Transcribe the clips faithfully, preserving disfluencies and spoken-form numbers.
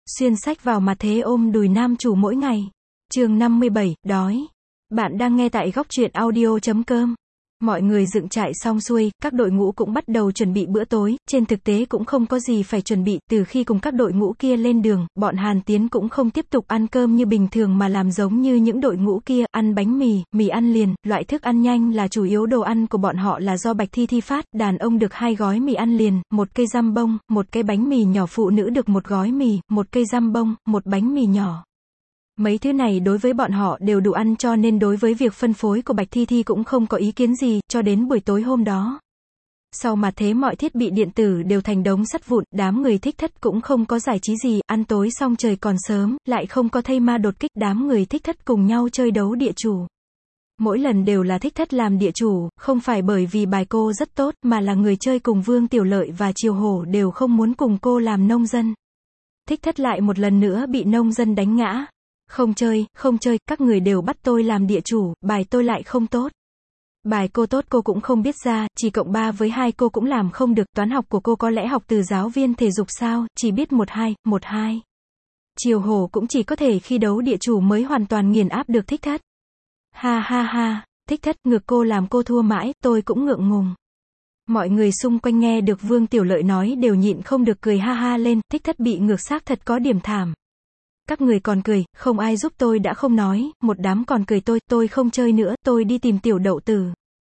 Xuyên sách vào mặt thế ôm đùi nam chủ mỗi ngày. Chương năm mươi bảy, đói. Bạn đang nghe tại góc truyện audio chấm com. Mọi người dựng trại xong xuôi, các đội ngũ cũng bắt đầu chuẩn bị bữa tối, trên thực tế cũng không có gì phải chuẩn bị, từ khi cùng các đội ngũ kia lên đường, bọn Hàn Tiến cũng không tiếp tục ăn cơm như bình thường mà làm giống như những đội ngũ kia, ăn bánh mì, mì ăn liền, loại thức ăn nhanh là chủ yếu, đồ ăn của bọn họ là do Bạch Thi Thi phát, đàn ông được hai gói mì ăn liền, một cây giam bông, một cây bánh mì nhỏ, phụ nữ được một gói mì, một cây giam bông, một bánh mì nhỏ. Mấy thứ này đối với bọn họ đều đủ ăn, cho nên đối với việc phân phối của Bạch Thi Thi cũng không có ý kiến gì, cho đến buổi tối hôm đó. Sau mà thế mọi thiết bị điện tử đều thành đống sắt vụn, đám người Thích Thất cũng không có giải trí gì, ăn tối xong trời còn sớm, lại không có thây ma đột kích, đám người Thích Thất cùng nhau chơi đấu địa chủ. Mỗi lần đều là Thích Thất làm địa chủ, không phải bởi vì bài cô rất tốt, mà là người chơi cùng Vương Tiểu Lợi và Triều Hổ đều không muốn cùng cô làm nông dân. Thích Thất lại một lần nữa bị nông dân đánh ngã. Không chơi, không chơi, các người đều bắt tôi làm địa chủ, bài tôi lại không tốt. Bài cô tốt cô cũng không biết ra, chỉ cộng ba với hai cô cũng làm không được, toán học của cô có lẽ học từ giáo viên thể dục sao, chỉ biết một hai, một hai. Triều Hổ cũng chỉ có thể khi đấu địa chủ mới hoàn toàn nghiền áp được Thích Thất. Ha ha ha, Thích Thất, ngược cô làm cô thua mãi, tôi cũng ngượng ngùng. Mọi người xung quanh nghe được Vương Tiểu Lợi nói đều nhịn không được cười ha ha lên, Thích Thất bị ngược xác thật có điểm thảm. Các người còn cười, không ai giúp tôi đã không nói, một đám còn cười tôi, tôi không chơi nữa, tôi đi tìm Tiểu Đậu Tử.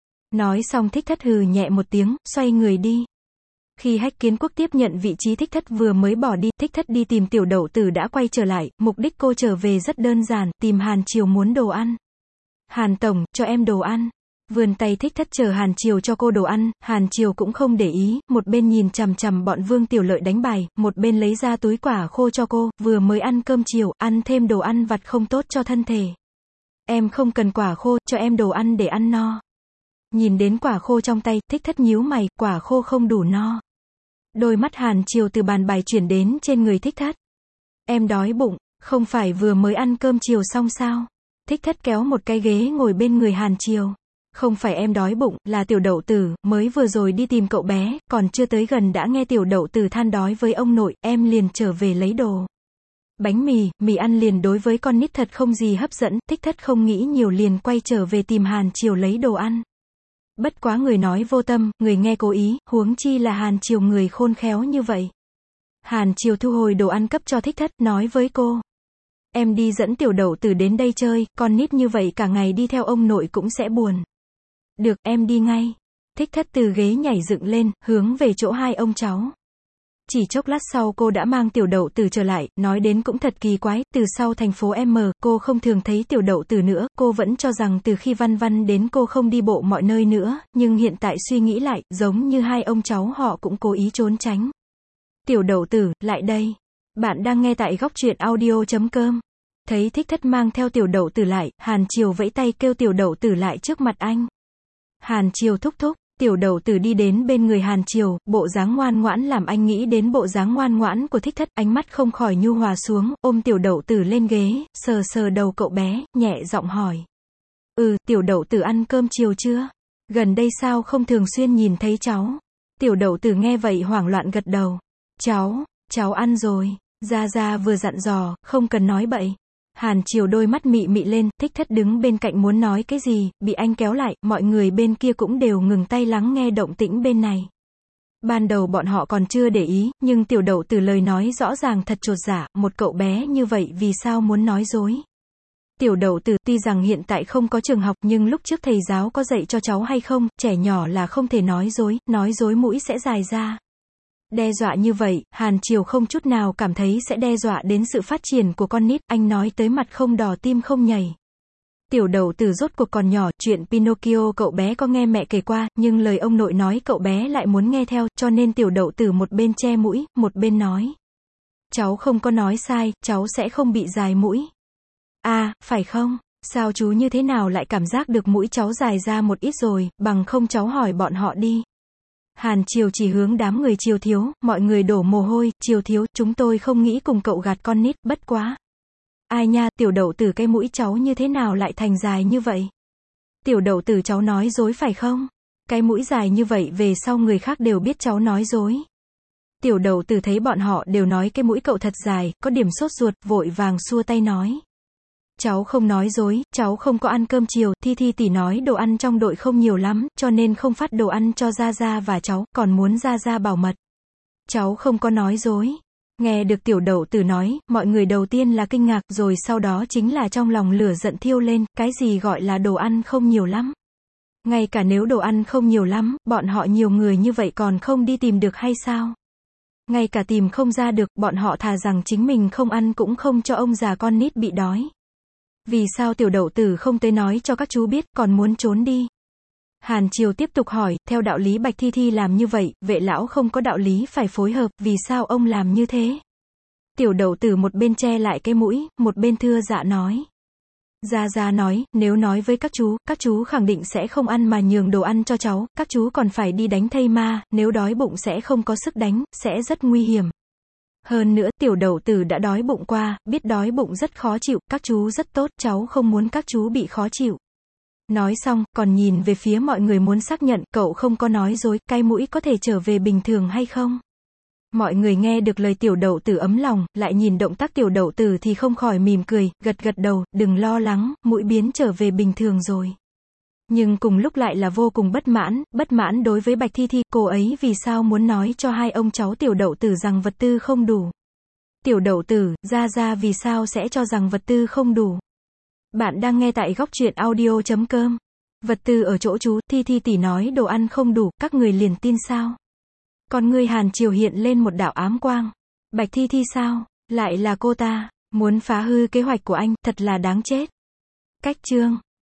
Nói xong Thích Thất hừ nhẹ một tiếng, xoay người đi. Khi Hách Kiến Quốc tiếp nhận vị trí Thích Thất vừa mới bỏ đi, Thích Thất đi tìm Tiểu Đậu Tử đã quay trở lại, mục đích cô trở về rất đơn giản, tìm Hàn Triều muốn đồ ăn. Hàn Tổng, cho em đồ ăn. Vươn tay Thích Thất chờ Hàn Triều cho cô đồ ăn, Hàn Triều cũng không để ý, một bên nhìn chằm chằm bọn Vương Tiểu Lợi đánh bài, một bên lấy ra túi quả khô cho cô, vừa mới ăn cơm chiều, ăn thêm đồ ăn vặt không tốt cho thân thể. Em không cần quả khô, cho em đồ ăn để ăn no. Nhìn đến quả khô trong tay, Thích Thất nhíu mày, quả khô không đủ no. Đôi mắt Hàn Triều từ bàn bài chuyển đến trên người Thích Thất. Em đói bụng, không phải vừa mới ăn cơm chiều xong sao? Thích Thất kéo một cái ghế ngồi bên người Hàn Triều. Không phải em đói bụng, là Tiểu Đậu Tử, mới vừa rồi đi tìm cậu bé, còn chưa tới gần đã nghe Tiểu Đậu Tử than đói với ông nội, em liền trở về lấy đồ. Bánh mì, mì ăn liền đối với con nít thật không gì hấp dẫn, Thích Thất không nghĩ nhiều liền quay trở về tìm Hàn Triều lấy đồ ăn. Bất quá người nói vô tâm, người nghe cố ý, huống chi là Hàn Triều người khôn khéo như vậy. Hàn Triều thu hồi đồ ăn cấp cho Thích Thất, nói với cô. Em đi dẫn Tiểu Đậu Tử đến đây chơi, con nít như vậy cả ngày đi theo ông nội cũng sẽ buồn. Được, em đi ngay. Thích Thất từ ghế nhảy dựng lên, hướng về chỗ hai ông cháu. Chỉ chốc lát sau cô đã mang Tiểu Đậu Tử trở lại, nói đến cũng thật kỳ quái, từ sau thành phố M, cô không thường thấy Tiểu Đậu Tử nữa, cô vẫn cho rằng từ khi Văn Văn đến cô không đi bộ mọi nơi nữa, nhưng hiện tại suy nghĩ lại, giống như hai ông cháu họ cũng cố ý trốn tránh. Tiểu Đậu Tử, lại đây. Bạn đang nghe tại góc truyện audio chấm com. Thấy Thích Thất mang theo Tiểu Đậu Tử lại, Hàn Triều vẫy tay kêu Tiểu Đậu Tử lại trước mặt anh. Hàn Triều thúc thúc, Tiểu Đậu Tử đi đến bên người Hàn Triều, bộ dáng ngoan ngoãn làm anh nghĩ đến bộ dáng ngoan ngoãn của Thích Thất, ánh mắt không khỏi nhu hòa xuống, ôm Tiểu Đậu Tử lên ghế, sờ sờ đầu cậu bé, nhẹ giọng hỏi. Ừ, Tiểu Đậu Tử ăn cơm chiều chưa? Gần đây sao không thường xuyên nhìn thấy cháu? Tiểu Đậu Tử nghe vậy hoảng loạn gật đầu. Cháu, cháu ăn rồi. Gia Gia vừa dặn dò, không cần nói bậy. Hàn Triều đôi mắt mị mị lên, Thích Thất đứng bên cạnh muốn nói cái gì, bị anh kéo lại, mọi người bên kia cũng đều ngừng tay lắng nghe động tĩnh bên này. Ban đầu bọn họ còn chưa để ý, nhưng Tiểu Đậu Tử lời nói rõ ràng thật chột dạ, một cậu bé như vậy vì sao muốn nói dối. Tiểu Đậu Tử, tuy rằng hiện tại không có trường học, nhưng lúc trước thầy giáo có dạy cho cháu hay không, trẻ nhỏ là không thể nói dối, nói dối mũi sẽ dài ra. Đe dọa như vậy, Hàn Triều không chút nào cảm thấy sẽ đe dọa đến sự phát triển của con nít, anh nói tới mặt không đỏ tim không nhảy. Tiểu Đậu Tử rốt cuộc còn nhỏ, chuyện Pinocchio cậu bé có nghe mẹ kể qua, nhưng lời ông nội nói cậu bé lại muốn nghe theo, cho nên Tiểu Đậu Tử một bên che mũi, một bên nói. Cháu không có nói sai, cháu sẽ không bị dài mũi. À, phải không? Sao chú như thế nào lại cảm giác được mũi cháu dài ra một ít rồi, bằng không cháu hỏi bọn họ đi. Hàn Triều chỉ hướng đám người Triều thiếu, mọi người đổ mồ hôi, Triều thiếu, chúng tôi không nghĩ cùng cậu gạt con nít, bất quá. Ai nha, Tiểu Đậu Tử cái mũi cháu như thế nào lại thành dài như vậy? Tiểu Đậu Tử cháu nói dối phải không? Cái mũi dài như vậy về sau người khác đều biết cháu nói dối. Tiểu đậu tử thấy bọn họ đều nói cái mũi cậu thật dài, có điểm sốt ruột, vội vàng xua tay nói. Cháu không nói dối, cháu không có ăn cơm chiều, Thi Thi tỷ nói đồ ăn trong đội không nhiều lắm, cho nên không phát đồ ăn cho Gia Gia và cháu, còn muốn Gia Gia bảo mật. Cháu không có nói dối. Nghe được tiểu đậu tử nói, mọi người đầu tiên là kinh ngạc, rồi sau đó chính là trong lòng lửa giận thiêu lên, cái gì gọi là đồ ăn không nhiều lắm. Ngay cả nếu đồ ăn không nhiều lắm, bọn họ nhiều người như vậy còn không đi tìm được hay sao? Ngay cả tìm không ra được, bọn họ thà rằng chính mình không ăn cũng không cho ông già con nít bị đói. Vì sao tiểu đậu tử không tới nói cho các chú biết, còn muốn trốn đi? Hàn Triều tiếp tục hỏi, theo đạo lý Bạch Thi Thi làm như vậy, vệ lão không có đạo lý phải phối hợp, vì sao ông làm như thế? Tiểu đậu tử một bên che lại cái mũi, một bên thưa dạ nói. Gia Gia nói, nếu nói với các chú, các chú khẳng định sẽ không ăn mà nhường đồ ăn cho cháu, các chú còn phải đi đánh thây ma, nếu đói bụng sẽ không có sức đánh, sẽ rất nguy hiểm. Hơn nữa, tiểu đậu tử đã đói bụng qua, biết đói bụng rất khó chịu, các chú rất tốt, cháu không muốn các chú bị khó chịu. Nói xong, còn nhìn về phía mọi người muốn xác nhận, cậu không có nói dối, cái mũi có thể trở về bình thường hay không? Mọi người nghe được lời tiểu đậu tử ấm lòng, lại nhìn động tác tiểu đậu tử thì không khỏi mỉm cười, gật gật đầu, đừng lo lắng, mũi biến trở về bình thường rồi. Nhưng cùng lúc lại là vô cùng bất mãn, bất mãn đối với Bạch Thi Thi, cô ấy vì sao muốn nói cho hai ông cháu tiểu đậu tử rằng vật tư không đủ. Tiểu đậu tử, Gia Gia vì sao sẽ cho rằng vật tư không đủ. Bạn đang nghe tại góc truyện audio chấm com. Vật tư ở chỗ chú, Thi Thi tỷ nói đồ ăn không đủ, các người liền tin sao? Còn ngươi Hàn Triều hiện lên một đạo ám quang. Bạch Thi Thi sao? Lại là cô ta, muốn phá hư kế hoạch của anh, thật là đáng chết. Cách chương